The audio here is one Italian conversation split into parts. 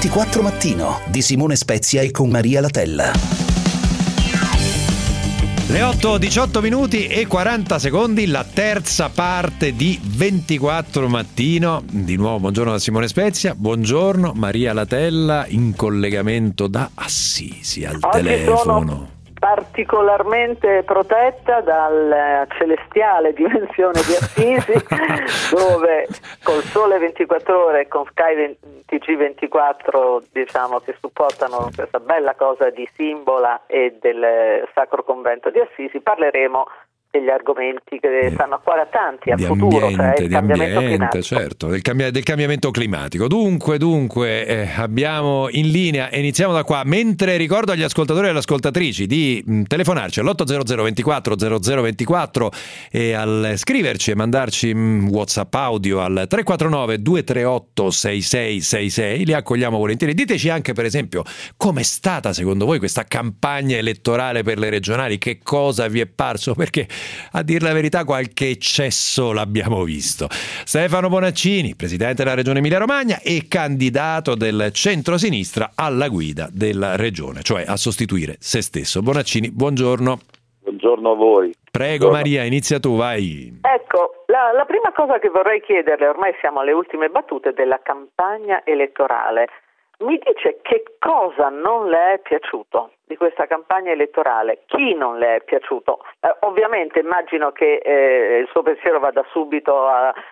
24 Mattino di Simone Spezia e con Maria Latella. Le 8:18 e 40 secondi, la terza parte di 24 Mattino. Di nuovo buongiorno da Simone Spezia, buongiorno Maria Latella in collegamento da Assisi al telefono. Sono particolarmente protetta dal celestiale dimensione di Assisi dove col Sole 24 Ore e con Sky TG24 diciamo che supportano questa bella cosa di Simbola e del Sacro Convento di Assisi parleremo degli argomenti che stanno a cuore a tanti al futuro, cioè il cambiamento climatico. Certo, del cambiamento climatico. Dunque abbiamo in linea e iniziamo da qua, mentre ricordo agli ascoltatori e alle ascoltatrici di telefonarci all'800 24 0024 e al scriverci e mandarci WhatsApp audio al 349 238 6666, li accogliamo volentieri. Diteci anche per esempio com'è stata secondo voi questa campagna elettorale per le regionali, che cosa vi è parso, perché a dir la verità qualche eccesso l'abbiamo visto. Stefano Bonaccini, presidente della regione Emilia-Romagna e candidato del centro-sinistra alla guida della regione, cioè a sostituire se stesso. Bonaccini, buongiorno. Buongiorno a voi. Prego Maria, inizia tu, vai. Ecco, la prima cosa che vorrei chiederle, ormai siamo alle ultime battute della campagna elettorale. Mi dice che cosa non le è piaciuto di questa campagna elettorale? Chi non le è piaciuto? Ovviamente immagino che il suo pensiero vada subito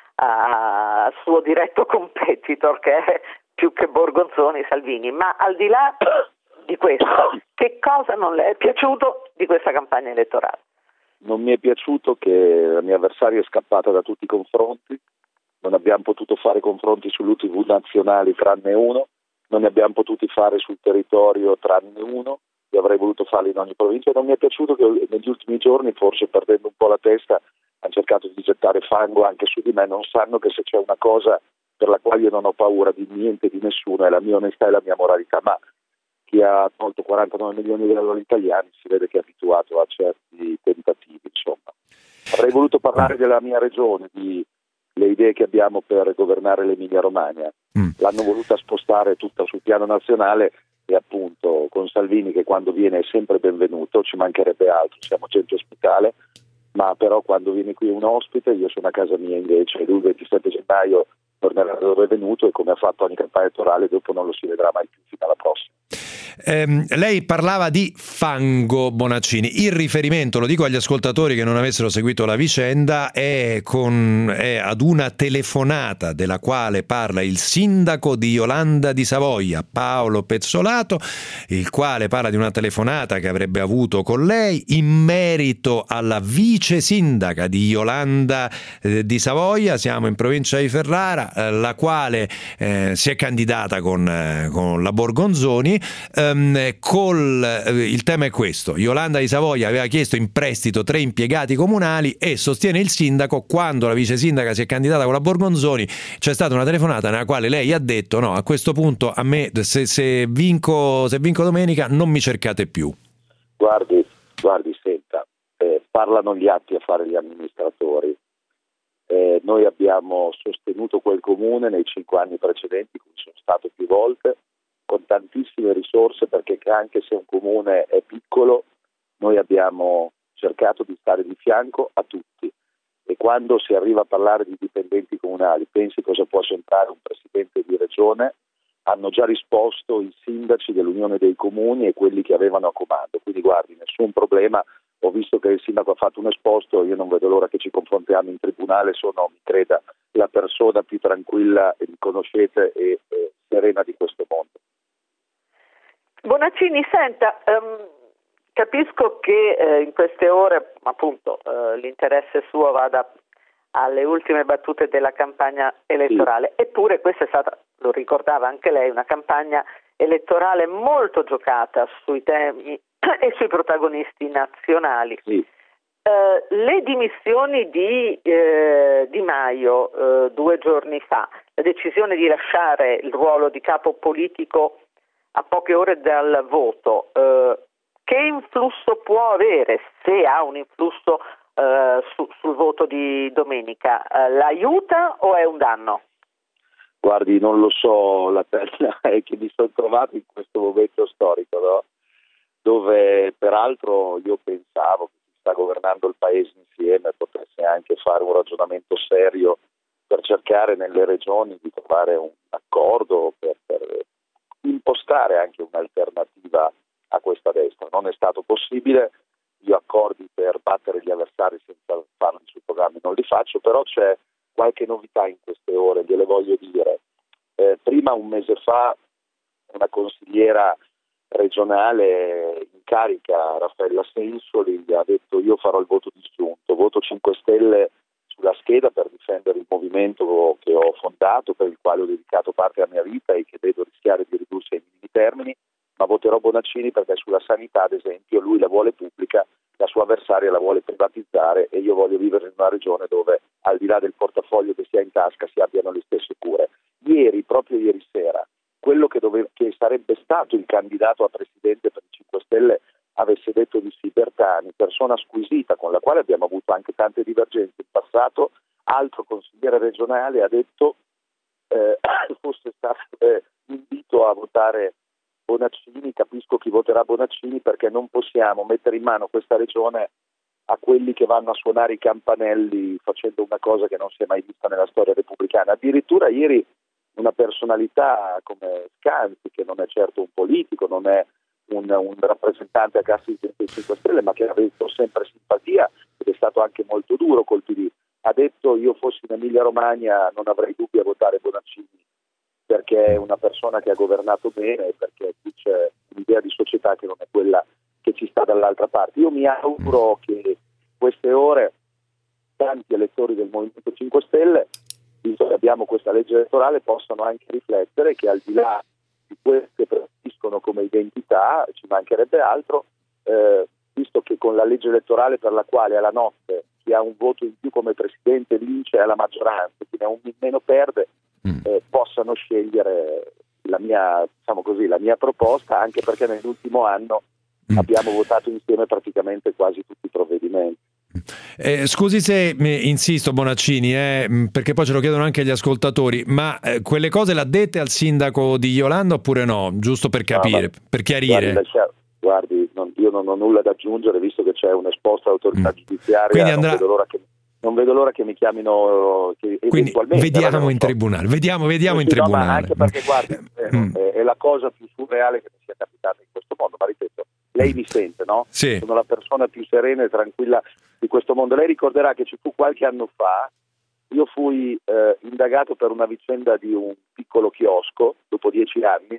al suo diretto competitor, che è più che Borgonzoni, Salvini, ma al di là di questo, che cosa non le è piaciuto di questa campagna elettorale? Non mi è piaciuto che la mia avversaria è scappata da tutti i confronti, non abbiamo potuto fare confronti sull'UTV nazionali tranne uno, non ne abbiamo potuti fare sul territorio tranne uno, io avrei voluto farli in ogni provincia. Non mi è piaciuto che negli ultimi giorni, forse perdendo un po' la testa, hanno cercato di gettare fango anche su di me. Non sanno che se c'è una cosa per la quale io non ho paura di niente e di nessuno è la mia onestà e la mia moralità, ma chi ha tolto 49 milioni di euro agli italiani si vede che è abituato a certi tentativi, insomma. Avrei voluto parlare della mia regione, di le idee che abbiamo per governare l'Emilia-Romagna. L'hanno voluta spostare tutta sul piano nazionale e appunto con Salvini, che quando viene è sempre benvenuto, ci mancherebbe altro, siamo centro ospitale, ma però quando viene qui un ospite, io sono a casa mia invece, lui il 27 gennaio tornerà dove è venuto e come ha fatto ogni campagna elettorale dopo non lo si vedrà mai più fino alla prossima. Lei parlava di fango, Bonaccini. Il riferimento, lo dico agli ascoltatori che non avessero seguito la vicenda, è ad una telefonata della quale parla il sindaco di Iolanda di Savoia, Paolo Pezzolato, il quale parla di una telefonata che avrebbe avuto con lei in merito alla vice sindaca di Iolanda di Savoia, siamo in provincia di Ferrara, la quale si è candidata con la Borgonzoni. Il tema è questo: Iolanda di Savoia aveva chiesto in prestito 3 impiegati comunali e sostiene il sindaco, quando la vice sindaca si è candidata con la Borgonzoni c'è stata una telefonata nella quale lei ha detto no, a questo punto a me se vinco domenica non mi cercate più. Guardi, senta, parlano gli atti a fare gli amministratori. Noi abbiamo sostenuto quel comune nei 5 anni precedenti, cui sono stato più volte, con tantissime risorse, perché anche se un comune è piccolo noi abbiamo cercato di stare di fianco a tutti, e quando si arriva a parlare di dipendenti comunali, pensi cosa può sembrare un presidente di regione, hanno già risposto i sindaci dell'Unione dei Comuni e quelli che avevano a comando, quindi guardi, nessun problema. Ho visto che il sindaco ha fatto un esposto, io non vedo l'ora che ci confrontiamo in tribunale, sono, mi creda, la persona più tranquilla e mi conoscete e serena di questo mondo. Bonaccini, senta, capisco che in queste ore appunto l'interesse suo vada alle ultime battute della campagna elettorale, eppure questa è stata, lo ricordava anche lei, una campagna elettorale molto giocata sui temi e sui protagonisti nazionali. Sì. Le dimissioni di Maio 2 giorni fa, la decisione di lasciare il ruolo di capo politico a poche ore dal voto, che influsso può avere, se ha un influsso sul voto di domenica? L'aiuta o è un danno? Guardi, non lo so, la pena è che mi sono trovato in questo momento storico, no? Dove peraltro io pensavo che chi sta governando il paese insieme potesse anche fare un ragionamento serio per cercare nelle regioni di trovare un accordo per impostare anche un'alternativa a questa destra. Non è stato possibile, io accordi per battere gli avversari senza farli sui programmi non li faccio, però c'è qualche novità in queste ore, gliele voglio dire. Prima, un mese fa, una consigliera regionale in carica, Raffaella Sensoli, ha detto: io farò il voto disgiunto, voto 5 Stelle sulla scheda per difendere il movimento che ho fondato, per il quale ho dedicato parte della mia vita e che vedo rischiare di ridursi ai minimi termini, ma voterò Bonaccini perché sulla sanità, ad esempio, lui la vuole pubblica, la sua avversaria la vuole privatizzare e io voglio vivere in una regione dove, al di là del portafoglio che si ha in tasca, si abbiano le stesse cure. Proprio ieri sera, quello che sarebbe stato il candidato a presidente per i 5 Stelle avesse detto di sì, Bertani, persona squisita con la quale abbiamo avuto anche tante divergenze in passato, altro consigliere regionale, ha detto fosse stato invito a votare Bonaccini. Capisco chi voterà Bonaccini, perché non possiamo mettere in mano questa regione a quelli che vanno a suonare i campanelli facendo una cosa che non si è mai vista nella storia repubblicana. Addirittura ieri una personalità come Scanzi, che non è certo un politico, non è un rappresentante a classe dei 5 Stelle, ma che ha avuto sempre simpatia ed è stato anche molto duro col PD, ha detto: io fossi in Emilia Romagna non avrei dubbi a votare Bonaccini, perché è una persona che ha governato bene e perché qui c'è un'idea di società che non è quella che ci sta dall'altra parte. Io mi auguro che queste ore tanti elettori del Movimento 5 Stelle, visto che abbiamo questa legge elettorale, possano anche riflettere che, al di là di queste che preferiscono come identità, ci mancherebbe altro, visto che con la legge elettorale per la quale alla notte chi ha un voto in più come presidente vince alla maggioranza, chi ne ha un in meno perde, possano scegliere la mia proposta, anche perché nell'ultimo anno abbiamo votato insieme praticamente quasi tutti i provvedimenti. Scusi se insisto, Bonaccini, perché poi ce lo chiedono anche gli ascoltatori, ma quelle cose l'ha dette al sindaco di Iolanda oppure no? Giusto per capire, per chiarire. Guardi, io non ho nulla da aggiungere, visto che c'è un'esposta autorità giudiziaria. Quindi andrà... non vedo l'ora che mi chiamino. Quindi vediamo in tribunale. Vediamo in tribunale. Ma anche perché, guardi, è la cosa più surreale che mi sia capitata in questo mondo. Ma ripeto, lei mi sente, no? Sì. Sono la persona più serena e tranquilla di questo mondo. Lei ricorderà che ci fu qualche anno fa, io fui indagato per una vicenda di un piccolo chiosco dopo 10 anni.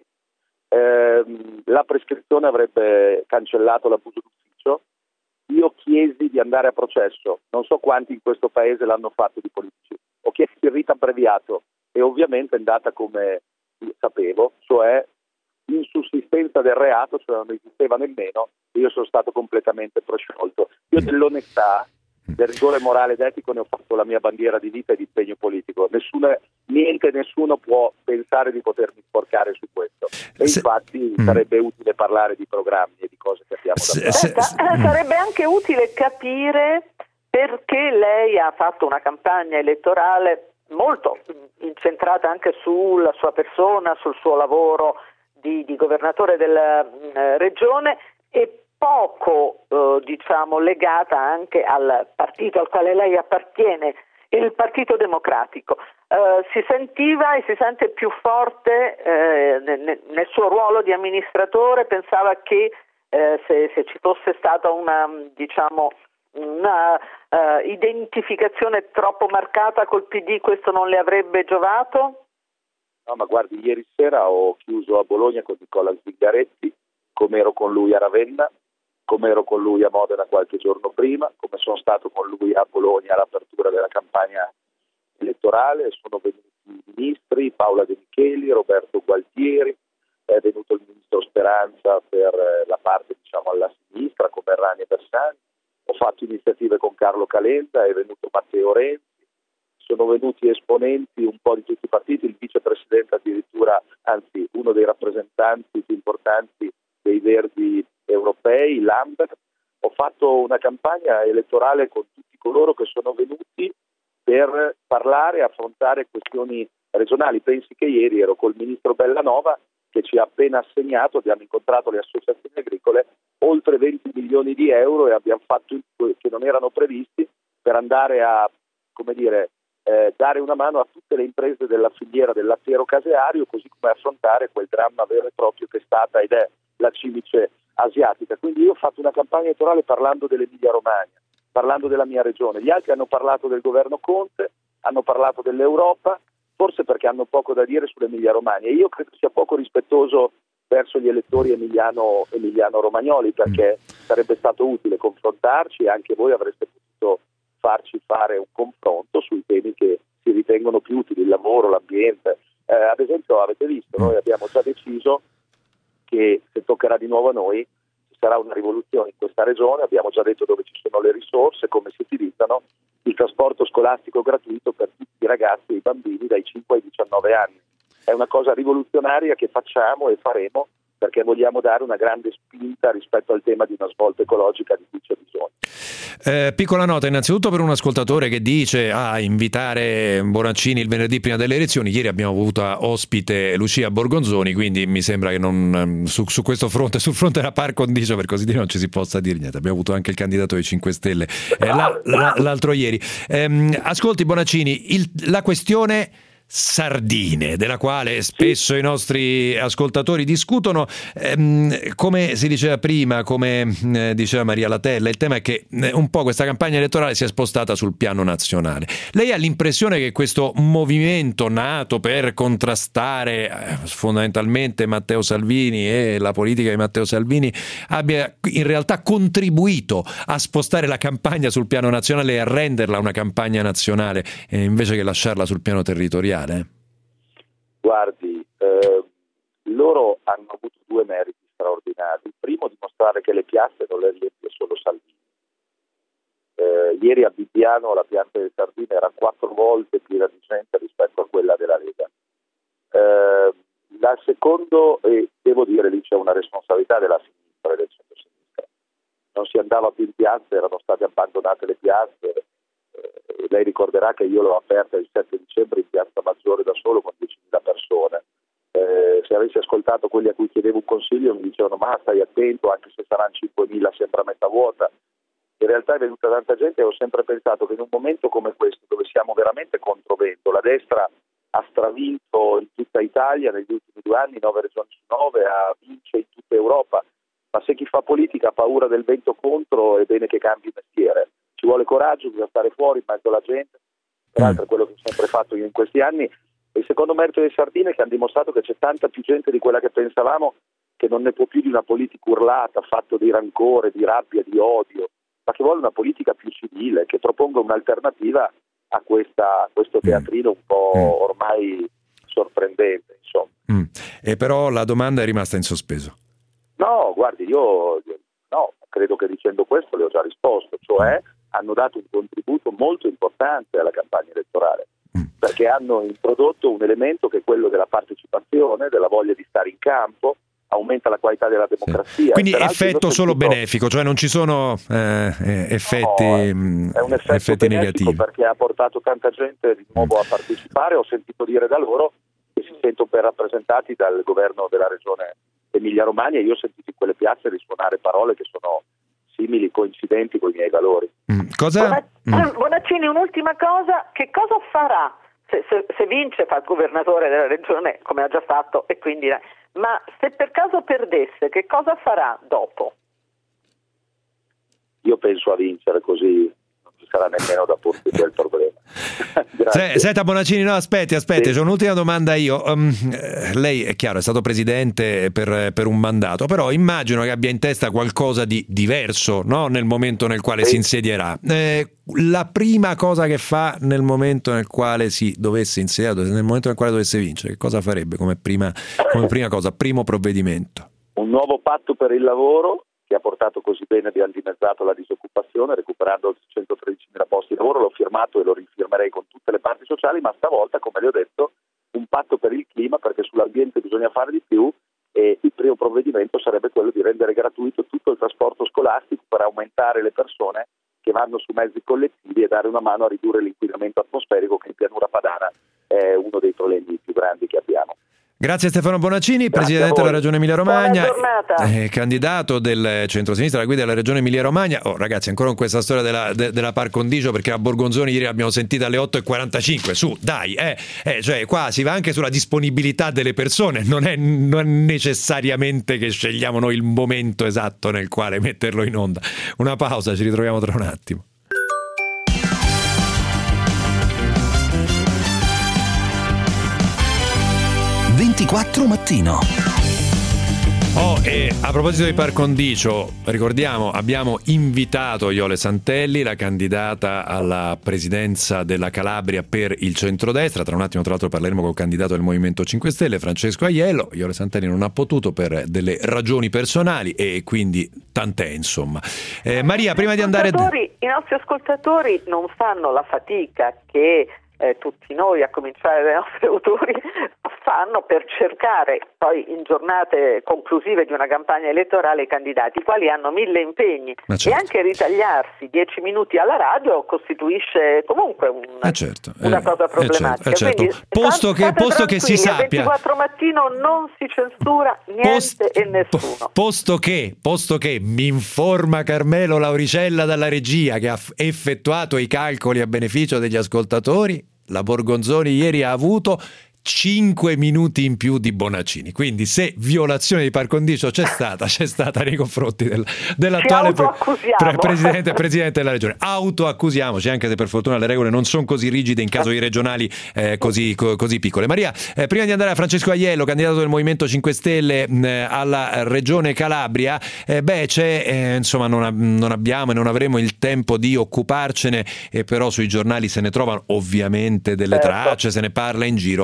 La prescrizione avrebbe cancellato l'abuso d'ufficio. Io chiesi di andare a processo, non so quanti in questo paese l'hanno fatto di politici. Ho chiesto il rito abbreviato e ovviamente è andata come sapevo, cioè in sussistenza del reato, cioè non esisteva nemmeno, e io sono stato completamente prosciolto. Io dell'onestà, del rigore morale ed etico ne ho fatto la mia bandiera di vita e di impegno politico. Nessuno può pensare di potermi sporcare su questo. E infatti sarebbe utile parlare di programmi e di cose che abbiamo da fare. Sarebbe anche utile capire perché lei ha fatto una campagna elettorale molto incentrata anche sulla sua persona, sul suo lavoro di governatore della regione, e poco legata anche al partito al quale lei appartiene, il Partito Democratico. Si sentiva e si sente più forte nel suo ruolo di amministratore. Pensava che se ci fosse stata una identificazione troppo marcata col PD, questo non le avrebbe giovato? No, ma guardi, ieri sera ho chiuso a Bologna con Nicola Zingaretti, come ero con lui a Ravenna, come ero con lui a Modena qualche giorno prima, come sono stato con lui a Bologna all'apertura della campagna elettorale. Sono venuti i ministri, Paola De Micheli, Roberto Gualtieri, è venuto il ministro Speranza per la parte alla sinistra come Errani e Bersani, ho fatto iniziative con Carlo Calenda, è venuto Matteo Renzi, sono venuti esponenti un po' di tutti i partiti, il vicepresidente addirittura, anzi uno dei rappresentanti più importanti dei Verdi europei, Lambert. Ho fatto una campagna elettorale con tutti coloro che sono venuti per parlare e affrontare questioni regionali. Pensi che ieri ero col ministro Bellanova che ci ha appena assegnato, abbiamo incontrato le associazioni agricole, oltre 20 milioni di euro e abbiamo fatto che non erano previsti per andare a, come dire, dare una mano a tutte le imprese della filiera del lattiero caseario, così come affrontare quel dramma vero e proprio che è stata ed è la cimice asiatica. Quindi io ho fatto una campagna elettorale parlando dell'Emilia Romagna, parlando della mia regione. Gli altri hanno parlato del governo Conte, hanno parlato dell'Europa, forse perché hanno poco da dire sull'Emilia Romagna. E io credo sia poco rispettoso verso gli elettori emiliano-romagnoli, perché sarebbe stato utile confrontarci e anche voi avreste potuto farci fare un confronto sui temi che si ritengono più utili, il lavoro, l'ambiente. Ad esempio, avete visto, noi abbiamo già deciso che se toccherà di nuovo a noi ci sarà una rivoluzione in questa regione, abbiamo già detto dove ci sono le risorse, come si utilizzano, il trasporto scolastico gratuito per tutti i ragazzi e i bambini dai 5 ai 19 anni. È una cosa rivoluzionaria che facciamo e faremo perché vogliamo dare una grande spinta rispetto al tema di una svolta ecologica di cui c'è bisogno. Piccola nota innanzitutto per un ascoltatore che dice invitare Bonaccini il venerdì prima delle elezioni. Ieri abbiamo avuto ospite Lucia Borgonzoni, quindi mi sembra che non su questo fronte, sul fronte della par condicio, per così dire, non ci si possa dire niente. Abbiamo avuto anche il candidato dei 5 Stelle l'altro ieri. Ascolti Bonaccini, la questione sardine, della quale spesso i nostri ascoltatori discutono, come si diceva prima, come diceva Maria Latella, il tema è che un po' questa campagna elettorale si è spostata sul piano nazionale. Lei ha l'impressione che questo movimento nato per contrastare fondamentalmente Matteo Salvini e la politica di Matteo Salvini abbia in realtà contribuito a spostare la campagna sul piano nazionale e a renderla una campagna nazionale invece che lasciarla sul piano territoriale? Guardi, loro hanno avuto due meriti straordinari. Il primo, dimostrare che le piazze non le riempie solo Salvini. Ieri a Bibbiano la piazza delle Sardine era 4 volte piena di gente rispetto a quella della Lega. Dal secondo, devo dire, lì c'è una responsabilità della sinistra e del centro-sinistra. Non si andava più in piazza, erano state abbandonate le piazze. Lei ricorderà che io l'ho aperta il 7 dicembre in Piazza Maggiore da solo con 10.000 persone. Se avessi ascoltato quelli a cui chiedevo un consiglio mi dicevano ma stai attento, anche se saranno 5.000 sembra mezza vuota. In realtà è venuta tanta gente e ho sempre pensato che in un momento come questo, dove siamo veramente controvento, la destra ha stravinto in tutta Italia negli ultimi 2 anni, 9 regioni su 9, vince in tutta Europa, ma se chi fa politica ha paura del vento contro è bene che cambi mestiere. Ci vuole coraggio, bisogna stare fuori in mezzo alla gente, peraltro è quello che ho sempre fatto io in questi anni. E il secondo merito delle Sardine è che hanno dimostrato che c'è tanta più gente di quella che pensavamo, che non ne può più di una politica urlata, fatto di rancore, di rabbia, di odio, ma che vuole una politica più civile, che proponga un'alternativa a questo teatrino un po' ormai sorprendente, insomma. E però la domanda è rimasta in sospeso. No, guardi, io credo che dicendo questo le ho già risposto, cioè hanno dato un contributo molto importante alla campagna elettorale, perché hanno introdotto un elemento che è quello della partecipazione, della voglia di stare in campo, aumenta la qualità della democrazia. Sì. Quindi effetto solo benefico, cioè non ci sono effetti, è un effetto negativi, perché ha portato tanta gente di nuovo a partecipare. Ho sentito dire da loro che si sentono ben rappresentati dal governo della regione Emilia Romagna e io ho sentito in quelle piazze risuonare parole che sono simili, coincidenti con i miei valori. Bonaccini, un'ultima cosa, che cosa farà se vince, fa il governatore della regione come ha già fatto e quindi ma se per caso perdesse, che cosa farà dopo? Io penso a vincere, così non ci sarà nemmeno da porsi quel problema. Senta Bonaccini, no, aspetti, sì. C'è un'ultima domanda io. Lei è chiaro, è stato presidente per un mandato, però immagino che abbia in testa qualcosa di diverso, no? Nel momento nel quale si insedierà. La prima cosa che fa nel momento nel quale si dovesse insediare, nel momento nel quale dovesse vincere, che cosa farebbe come prima cosa, primo provvedimento? Un nuovo patto per il lavoro che ha portato così bene, abbiamo dimezzato la disoccupazione recuperando 113.000 posti di lavoro, l'ho firmato e lo rifirmerei con tutte le parti sociali, ma stavolta, come le ho detto, un patto per il clima, perché sull'ambiente bisogna fare di più e il primo provvedimento sarebbe quello di rendere gratuito tutto il trasporto scolastico per aumentare le persone che vanno su mezzi collettivi e dare una mano a ridurre l'inquinamento atmosferico che in pianura padana è uno dei problemi problemi più grandi che abbiamo. Grazie Stefano Bonaccini, Grazie Presidente della Regione Emilia-Romagna, candidato del centro-sinistra alla guida della Regione Emilia-Romagna. Ragazzi, ancora con questa storia della par condicio, perché a Borgonzoni ieri l'abbiamo sentita alle 8:45, su, dai, cioè qua si va anche sulla disponibilità delle persone, non è necessariamente che scegliamo noi il momento esatto nel quale metterlo in onda. Una pausa, ci ritroviamo tra un attimo. 24 mattino. E a proposito di par condicio, ricordiamo, abbiamo invitato Iole Santelli, la candidata alla presidenza della Calabria per il centrodestra. Tra un attimo, tra l'altro, parleremo col candidato del Movimento 5 Stelle, Francesco Aiello. Iole Santelli non ha potuto per delle ragioni personali e quindi tant'è, insomma. Maria, prima di andare... I nostri ascoltatori non fanno la fatica che tutti noi, a cominciare dai nostri autori, fanno per cercare poi in giornate conclusive di una campagna elettorale i candidati, i quali hanno 1000 impegni, certo. E anche ritagliarsi 10 minuti alla radio costituisce comunque una cosa problematica. Certo. Quindi, posto che si sappia, 24 mattino non si censura niente e nessuno. Posto che mi informa Carmelo Lauricella dalla regia, che ha effettuato i calcoli a beneficio degli ascoltatori, la Borgonzoni ieri ha avuto 5 minuti in più di Bonaccini, quindi se violazione di par condicio c'è stata nei confronti dell'attuale presidente della regione. Autoaccusiamoci, anche se per fortuna le regole non sono così rigide in caso di regionali così piccole. Maria, prima di andare a Francesco Aiello, candidato del Movimento 5 Stelle alla regione Calabria, insomma non abbiamo e non avremo il tempo di occuparcene, però sui giornali se ne trovano ovviamente delle tracce, se ne parla in giro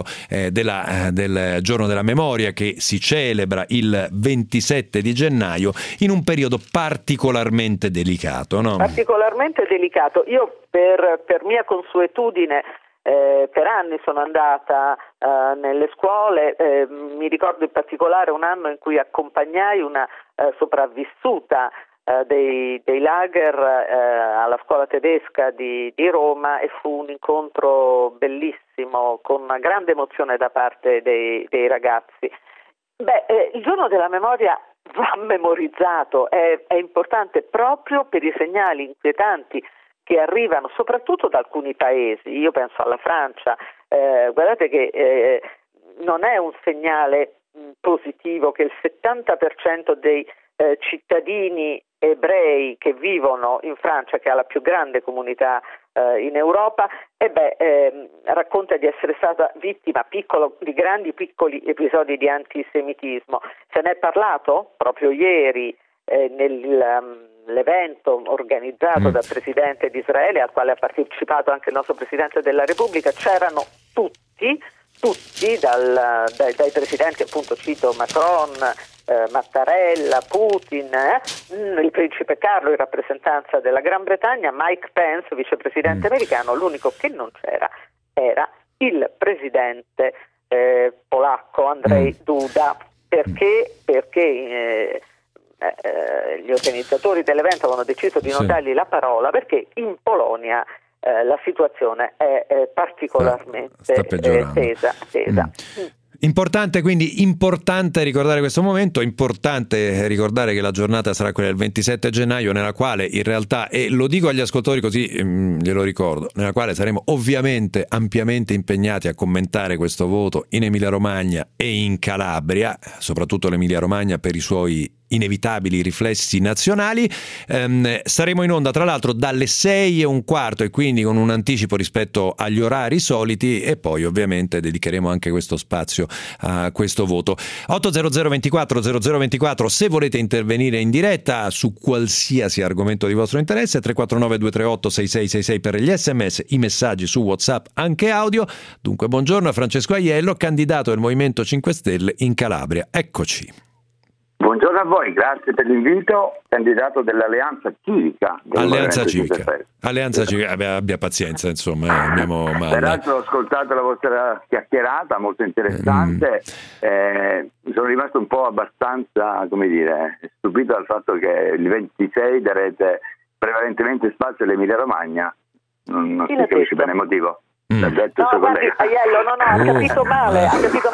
del giorno della memoria, che si celebra il 27 di gennaio in un periodo particolarmente delicato, no? Particolarmente delicato. Io per mia consuetudine per anni sono andata nelle scuole, mi ricordo in particolare un anno in cui accompagnai una sopravvissuta dei lager alla scuola tedesca di Roma, e fu un incontro bellissimo con una grande emozione da parte dei ragazzi. Il giorno della memoria va memorizzato, è importante proprio per i segnali inquietanti che arrivano soprattutto da alcuni paesi. Io penso alla Francia, guardate che non è un segnale positivo che il 70% dei cittadini ebrei che vivono in Francia, che ha la più grande comunità in Europa, racconta di essere stata vittima di grandi piccoli episodi di antisemitismo. Se ne è parlato proprio ieri nell'evento organizzato dal Presidente di Israele, al quale ha partecipato anche il nostro Presidente della Repubblica. C'erano tutti dai presidenti, appunto cito Macron, Mattarella, Putin, il principe Carlo in rappresentanza della Gran Bretagna, Mike Pence, vicepresidente americano. L'unico che non c'era era il presidente polacco Andrzej Duda, perché gli organizzatori dell'evento avevano deciso di non dargli la parola, perché in Polonia la situazione è particolarmente tesa. Importante ricordare questo momento, importante ricordare che la giornata sarà quella del 27 gennaio, nella quale in realtà, e lo dico agli ascoltatori così glielo ricordo, nella quale saremo ovviamente ampiamente impegnati a commentare questo voto in Emilia Romagna e in Calabria, soprattutto l'Emilia Romagna per i suoi inevitabili riflessi nazionali. Saremo in onda tra l'altro dalle 6:15 e quindi con un anticipo rispetto agli orari soliti, e poi ovviamente dedicheremo anche questo spazio a questo voto. 800 24 0024 se volete intervenire in diretta su qualsiasi argomento di vostro interesse, 349 238 6666 per gli sms, i messaggi su WhatsApp anche audio. Dunque buongiorno a Francesco Aiello, candidato del Movimento 5 Stelle in Calabria. Eccoci. Buongiorno a voi, grazie per l'invito, candidato dell'Alleanza Civica. Alleanza Civica, abbia pazienza, insomma. Peraltro ho ascoltato la vostra chiacchierata, molto interessante. Mi sono rimasto un po' abbastanza, stupito dal fatto che il 26 darete prevalentemente spazio all'Emilia Romagna. Non si capisce bene il motivo. L'ha detto il suo guardi, collega. Aiello, ha capito male.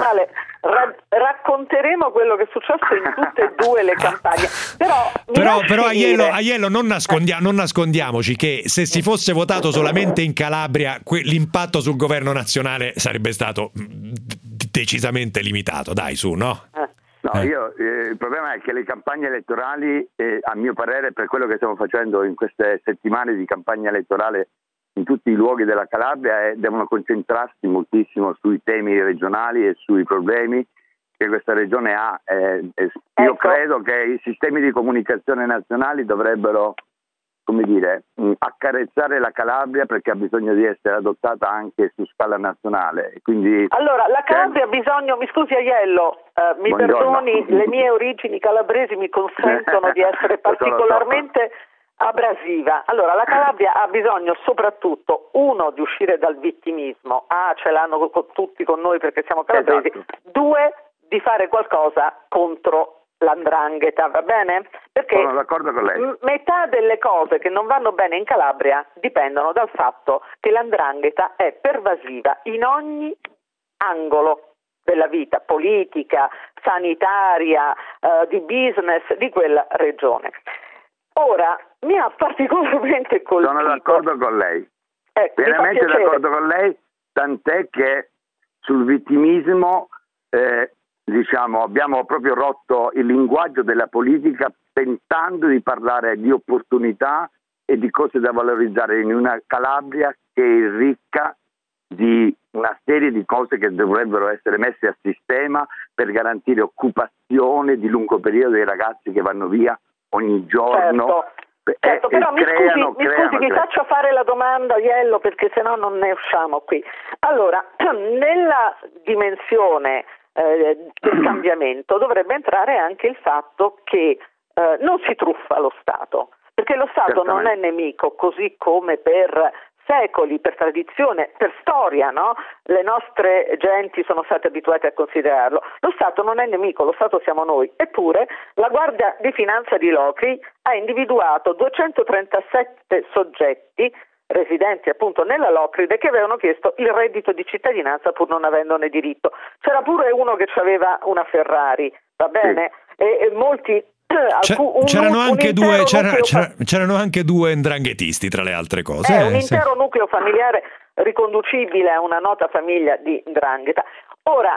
Racconteremo quello che è successo in tutte e due le campagne. Però Aiello, non nascondiamoci che se si fosse votato solamente in Calabria, l'impatto sul governo nazionale sarebbe stato decisamente limitato. Dai, su, no? No, il problema è che le campagne elettorali, a mio parere, per quello che stiamo facendo in queste settimane di campagna elettorale in tutti i luoghi della Calabria, devono concentrarsi moltissimo sui temi regionali e sui problemi che questa regione ha. Io credo che i sistemi di comunicazione nazionali dovrebbero, accarezzare la Calabria, perché ha bisogno di essere adottata anche su scala nazionale. Quindi, allora, la Calabria ha bisogno, mi scusi Aiello, mi perdoni, le mie origini calabresi mi consentono di essere particolarmente abrasiva. Allora, la Calabria ha bisogno soprattutto, uno, di uscire dal vittimismo, ce l'hanno tutti con noi perché siamo calabresi, due, di fare qualcosa contro l''ndrangheta, va bene? Perché sono d'accordo con lei. Metà delle cose che non vanno bene in Calabria dipendono dal fatto che l''ndrangheta è pervasiva in ogni angolo della vita politica, sanitaria, di business di quella regione. Ora, mi ha particolarmente colpito. Sono d'accordo con lei. Pienamente d'accordo con lei, tant'è che sul vittimismo abbiamo proprio rotto il linguaggio della politica, tentando di parlare di opportunità e di cose da valorizzare in una Calabria che è ricca di una serie di cose che dovrebbero essere messe a sistema per garantire occupazione di lungo periodo ai ragazzi che vanno via ogni giorno. Certo, però mi scusi, vi faccio fare la domanda, Aiello, perché sennò non ne usciamo qui. Allora, nella dimensione del cambiamento dovrebbe entrare anche il fatto che non si truffa lo Stato, perché lo Stato non è nemico, così come per secoli, per tradizione, per storia, no? Le nostre genti sono state abituate a considerarlo. Lo Stato non è nemico, lo Stato siamo noi. Eppure la Guardia di Finanza di Locri ha individuato 237 soggetti residenti appunto nella Locride che avevano chiesto il reddito di cittadinanza pur non avendone diritto. C'era pure uno che aveva una Ferrari, va bene? E molti c'erano anche due 'ndranghetisti, tra le altre cose. Un intero nucleo familiare riconducibile a una nota famiglia di 'ndrangheta. Ora,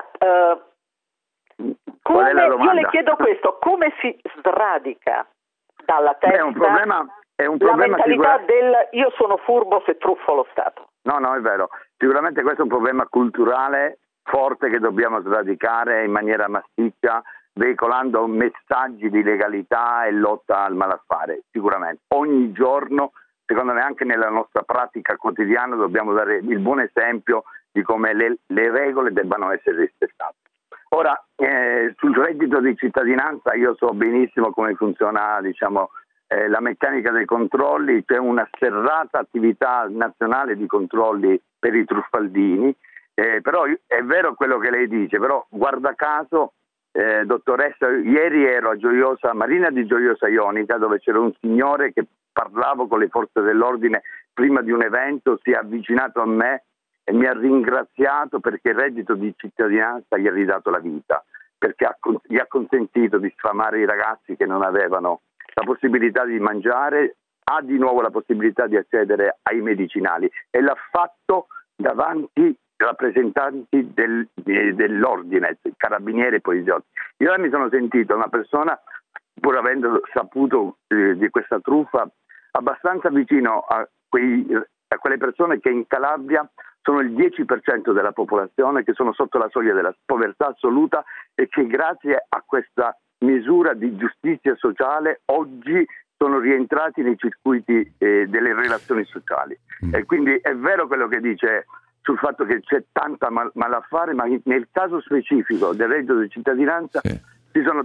io le chiedo questo, come si sradica dalla testa è un problema la mentalità del io sono furbo se truffo lo Stato? No, è vero. Sicuramente questo è un problema culturale forte che dobbiamo sradicare in maniera massiccia, veicolando messaggi di legalità e lotta al malaffare. Sicuramente ogni giorno, secondo me anche nella nostra pratica quotidiana, dobbiamo dare il buon esempio di come le regole debbano essere rispettate. Ora, sul reddito di cittadinanza io so benissimo come funziona la meccanica dei controlli. C'è una serrata attività nazionale di controlli per i truffaldini, però è vero quello che lei dice, però guarda caso, dottoressa, ieri ero a Marina di Gioiosa Ionica, dove c'era un signore che parlavo con le forze dell'ordine prima di un evento, si è avvicinato a me e mi ha ringraziato perché il reddito di cittadinanza gli ha ridato la vita, perché gli ha consentito di sfamare i ragazzi che non avevano la possibilità di mangiare, ha di nuovo la possibilità di accedere ai medicinali, e l'ha fatto davanti rappresentanti dell'ordine, carabinieri e poliziotti. Io mi sono sentito una persona, pur avendo saputo di questa truffa, abbastanza vicino a quelle persone che in Calabria sono il 10% della popolazione, che sono sotto la soglia della povertà assoluta e che grazie a questa misura di giustizia sociale oggi sono rientrati nei circuiti delle relazioni sociali. E quindi è vero quello che dice sul fatto che c'è tanta malaffare, ma nel caso specifico del reddito di cittadinanza ci sono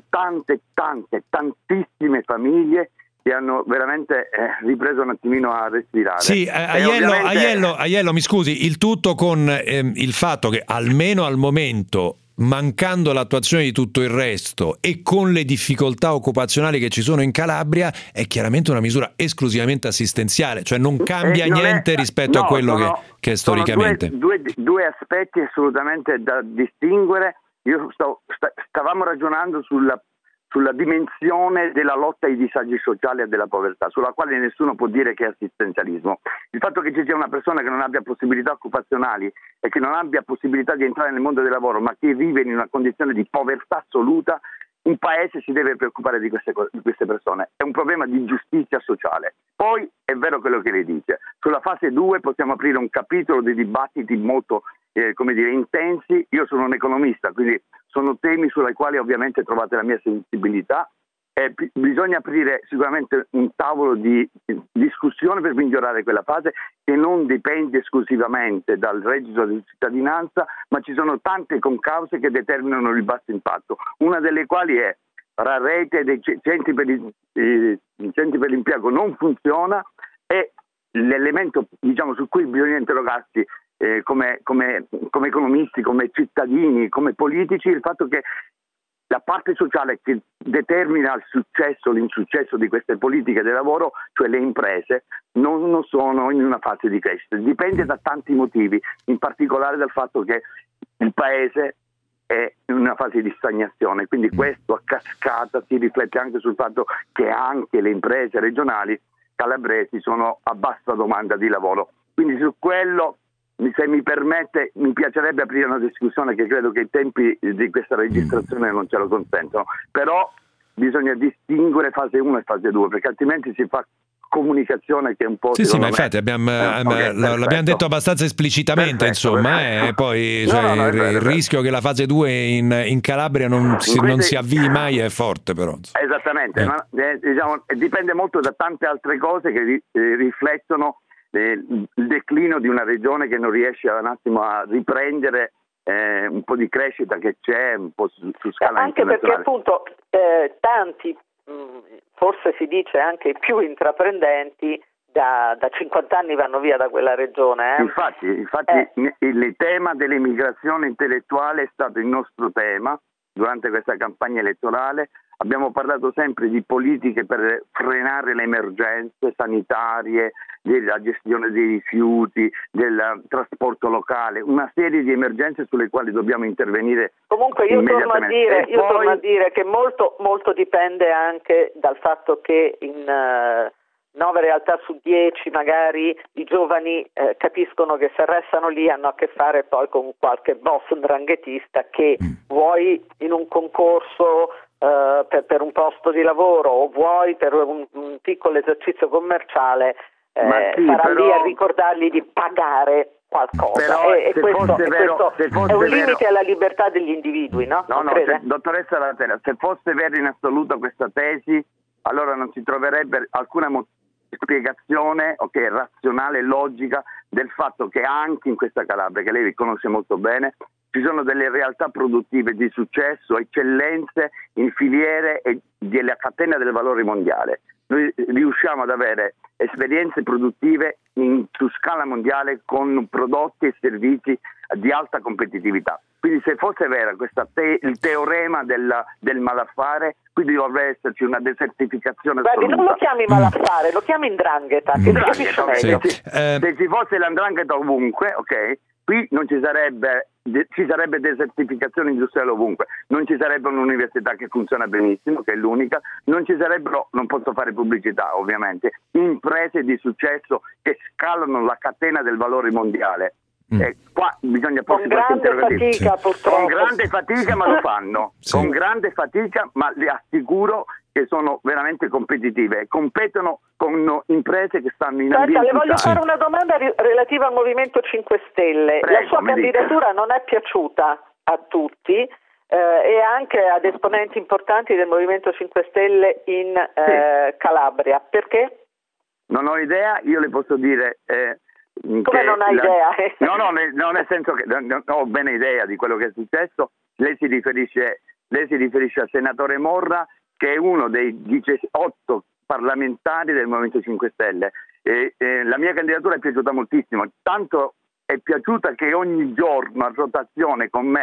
tantissime famiglie che hanno veramente ripreso un attimino a respirare. Sì, Aiello, mi scusi, il tutto con il fatto che almeno al momento mancando l'attuazione di tutto il resto e con le difficoltà occupazionali che ci sono in Calabria, è chiaramente una misura esclusivamente assistenziale, cioè non cambia niente rispetto a quello che è storicamente. Due aspetti assolutamente da distinguere. Stavamo ragionando sulla dimensione della lotta ai disagi sociali e della povertà, sulla quale nessuno può dire che è assistenzialismo. Il fatto che ci sia una persona che non abbia possibilità occupazionali e che non abbia possibilità di entrare nel mondo del lavoro, ma che vive in una condizione di povertà assoluta, un paese si deve preoccupare di queste persone. È un problema di giustizia sociale. Poi è vero quello che lei dice. Sulla fase 2 possiamo aprire un capitolo di dibattiti molto intensi. Io sono un economista, quindi sono temi sulla quali ovviamente trovate la mia sensibilità. Bisogna aprire sicuramente un tavolo di discussione per migliorare quella fase, che non dipende esclusivamente dal reddito di cittadinanza, ma ci sono tante concause che determinano il basso impatto, una delle quali è la rete dei centri per l'impiego non funziona, e l'elemento su cui bisogna interrogarsi come economisti, come cittadini, come politici, il fatto che la parte sociale che determina il successo, l'insuccesso di queste politiche del lavoro, cioè le imprese, non sono in una fase di crescita. Dipende da tanti motivi, in particolare dal fatto che il paese è in una fase di stagnazione, quindi questo a cascata si riflette anche sul fatto che anche le imprese regionali calabresi sono a bassa domanda di lavoro. Quindi su quello, se mi permette, mi piacerebbe aprire una discussione, che credo che i tempi di questa registrazione non ce lo consentono, però bisogna distinguere fase 1 e fase 2, perché altrimenti si fa comunicazione che è un po'... Sì, ma infatti l'abbiamo detto abbastanza esplicitamente, insomma, e poi il rischio che la fase 2 in Calabria non si avvii mai è forte, però. Esattamente, ma, dipende molto da tante altre cose che riflettono il declino di una regione che non riesce un attimo a riprendere un po' di crescita che c'è un po' su scala anche internazionale. Perché appunto tanti, forse si dice anche i più intraprendenti, da 50 anni vanno via da quella regione. Infatti il tema dell'immigrazione intellettuale è stato il nostro tema durante questa campagna elettorale. Abbiamo parlato sempre di politiche per frenare le emergenze sanitarie, della gestione dei rifiuti, del trasporto locale, una serie di emergenze sulle quali dobbiamo intervenire. Comunque io torno a dire che molto, molto dipende anche dal fatto che in 9 realtà su 10 magari i giovani capiscono che se restano lì hanno a che fare poi con qualche boss ndranghetista che vuoi in un concorso per un posto di lavoro o vuoi per un piccolo esercizio commerciale sarà lì a ricordargli di pagare qualcosa. Questo è un limite alla libertà degli individui, no? Dottoressa Latela, se fosse vera in assoluto questa tesi, allora non si troverebbe alcuna spiegazione razionale e logica del fatto che anche in questa Calabria, che lei conosce molto bene, ci sono delle realtà produttive di successo, eccellenze in filiere e della catena del valore mondiale. Noi riusciamo ad avere esperienze produttive su scala mondiale con prodotti e servizi di alta competitività. Quindi se fosse vera il teorema del malaffare, quindi dovrebbe esserci una desertificazione assoluta. Guardi, non lo chiami malaffare, lo chiami 'ndrangheta, che capisce meglio. Se ci fosse l''ndrangheta ovunque, qui non ci sarebbe desertificazione industriale ovunque, non ci sarebbe un'università che funziona benissimo, che è l'unica, non ci sarebbero, non posso fare pubblicità ovviamente, imprese di successo che scalano la catena del valore mondiale. Qua bisogna porsi qualche interrogativo. Con grande fatica, ma lo fanno. Con grande fatica, ma le assicuro che sono veramente competitive. Competono con imprese che stanno in ambienti. Le voglio fare una domanda relativa al Movimento 5 Stelle. La sua candidatura non è piaciuta a tutti e anche ad esponenti importanti del Movimento 5 Stelle in Calabria. Perché? Non ho idea, io le posso dire... Come non hai idea? No, nel senso che non ho bene idea di quello che è successo. Lei si riferisce al senatore Morra, che è uno dei 18 parlamentari del Movimento 5 Stelle. La mia candidatura è piaciuta moltissimo, tanto è piaciuta che ogni giorno a rotazione con me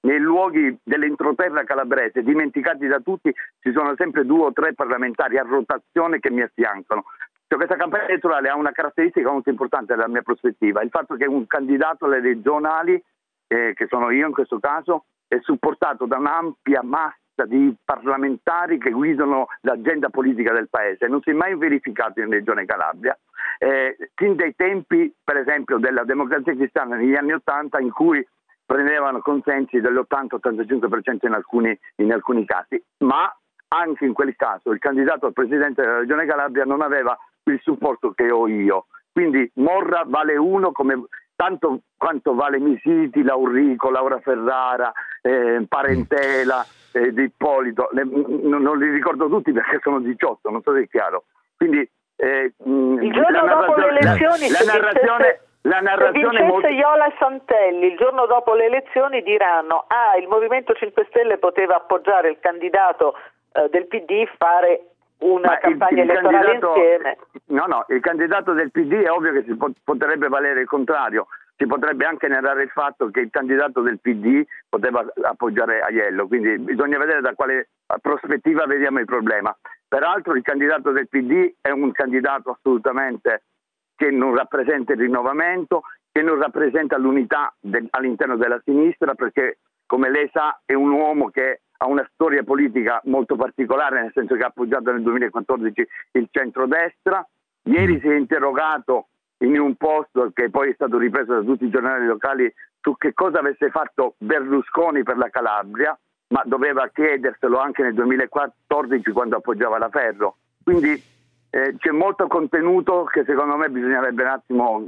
nei luoghi dell'entroterra calabrese, dimenticati da tutti, ci sono sempre 2 o 3 parlamentari a rotazione che mi affiancano. Cioè, questa campagna elettorale ha una caratteristica molto importante dalla mia prospettiva, il fatto che un candidato alle regionali, che sono io in questo caso, è supportato da un'ampia massa di parlamentari che guidano l'agenda politica del paese. Non si è mai verificato in Regione Calabria, fin dai tempi per esempio della Democrazia Cristiana negli anni 80, in cui prendevano consensi dell'80-85% in alcuni casi, ma anche in quel caso il candidato al presidente della Regione Calabria non aveva il supporto che ho io. Quindi Morra vale uno come tanto quanto vale Misiti, Laurico, Laura Ferrara, Parentela, Di Ippolito, non li ricordo tutti perché sono 18, non so se è chiaro. Quindi il giorno dopo le elezioni la narrazione se molto... Iola e Santelli il giorno dopo le elezioni diranno il Movimento 5 Stelle poteva appoggiare il candidato del PD, fare una campagna elettorale insieme. No, il candidato del PD è ovvio che si potrebbe valere il contrario. Si potrebbe anche narrare il fatto che il candidato del PD poteva appoggiare Aiello, quindi bisogna vedere da quale prospettiva vediamo il problema. Peraltro il candidato del PD è un candidato assolutamente che non rappresenta il rinnovamento, che non rappresenta l'unità all'interno della sinistra, perché come lei sa è un uomo che ha una storia politica molto particolare, nel senso che ha appoggiato nel 2014 il centrodestra. Ieri si è interrogato in un post che poi è stato ripreso da tutti i giornali locali su che cosa avesse fatto Berlusconi per la Calabria, ma doveva chiederselo anche nel 2014 quando appoggiava la Ferro. Quindi c'è molto contenuto che secondo me bisognerebbe un attimo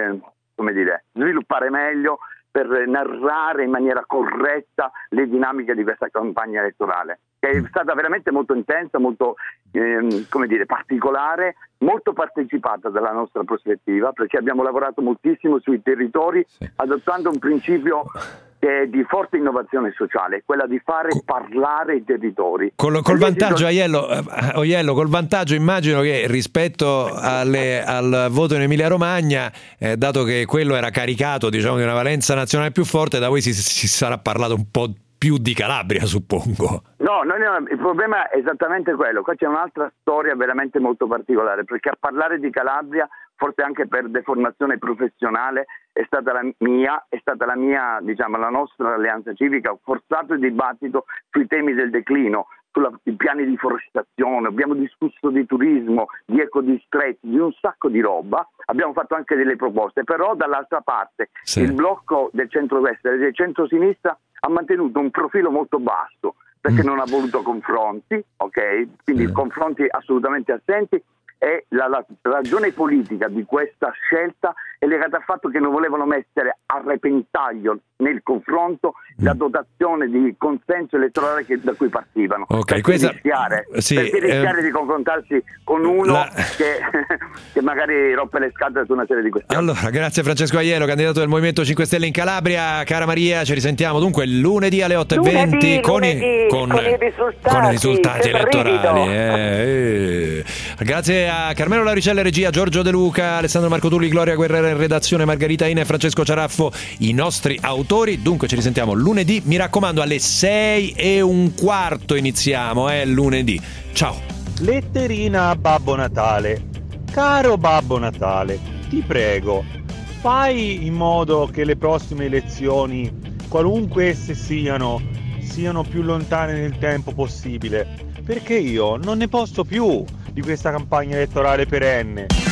sviluppare meglio per narrare in maniera corretta le dinamiche di questa campagna elettorale, che è stata veramente molto intensa, molto particolare, molto partecipata dalla nostra prospettiva, perché abbiamo lavorato moltissimo sui territori, adottando un principio che è di forte innovazione sociale, quella di fare parlare i territori. Col vantaggio, Aiello, col vantaggio immagino che rispetto al voto in Emilia Romagna, dato che quello era caricato di una valenza nazionale più forte, da voi si sarà parlato un po' più di Calabria, suppongo. No, il problema è esattamente quello. Qua c'è un'altra storia veramente molto particolare, perché a parlare di Calabria, forse anche per deformazione professionale, è stata la mia, la nostra alleanza civica, ha forzato il dibattito sui temi del declino, sui piani di forestazione, abbiamo discusso di turismo, di ecodistretti, di un sacco di roba, abbiamo fatto anche delle proposte, però dall'altra parte il blocco del centrodestra e del centrosinistra ha mantenuto un profilo molto basso, perché non ha voluto confronti, quindi confronti assolutamente assenti, e la ragione politica di questa scelta è legata al fatto che non volevano mettere a repentaglio nel confronto la dotazione di consenso elettorale da cui partivano, perché rischiare di confrontarsi con uno che magari rompe le scatole su una serie di questioni. Allora, grazie Francesco Aiello, candidato del Movimento 5 Stelle in Calabria. Cara Maria, ci risentiamo dunque lunedì alle 8:20 con i risultati elettorali. Grazie a Carmelo Lauricella regia, Giorgio De Luca, Alessandro Marco Tulli, Gloria Guerrera in redazione, Margherita Ina e Francesco Ciaraffo i nostri autori. Dunque ci risentiamo lunedì, mi raccomando alle 6:15 iniziamo, lunedì. Ciao. Letterina a Babbo Natale. Caro Babbo Natale, ti prego, fai in modo che le prossime elezioni, qualunque esse siano più lontane nel tempo possibile, perché io non ne posso più di questa campagna elettorale perenne.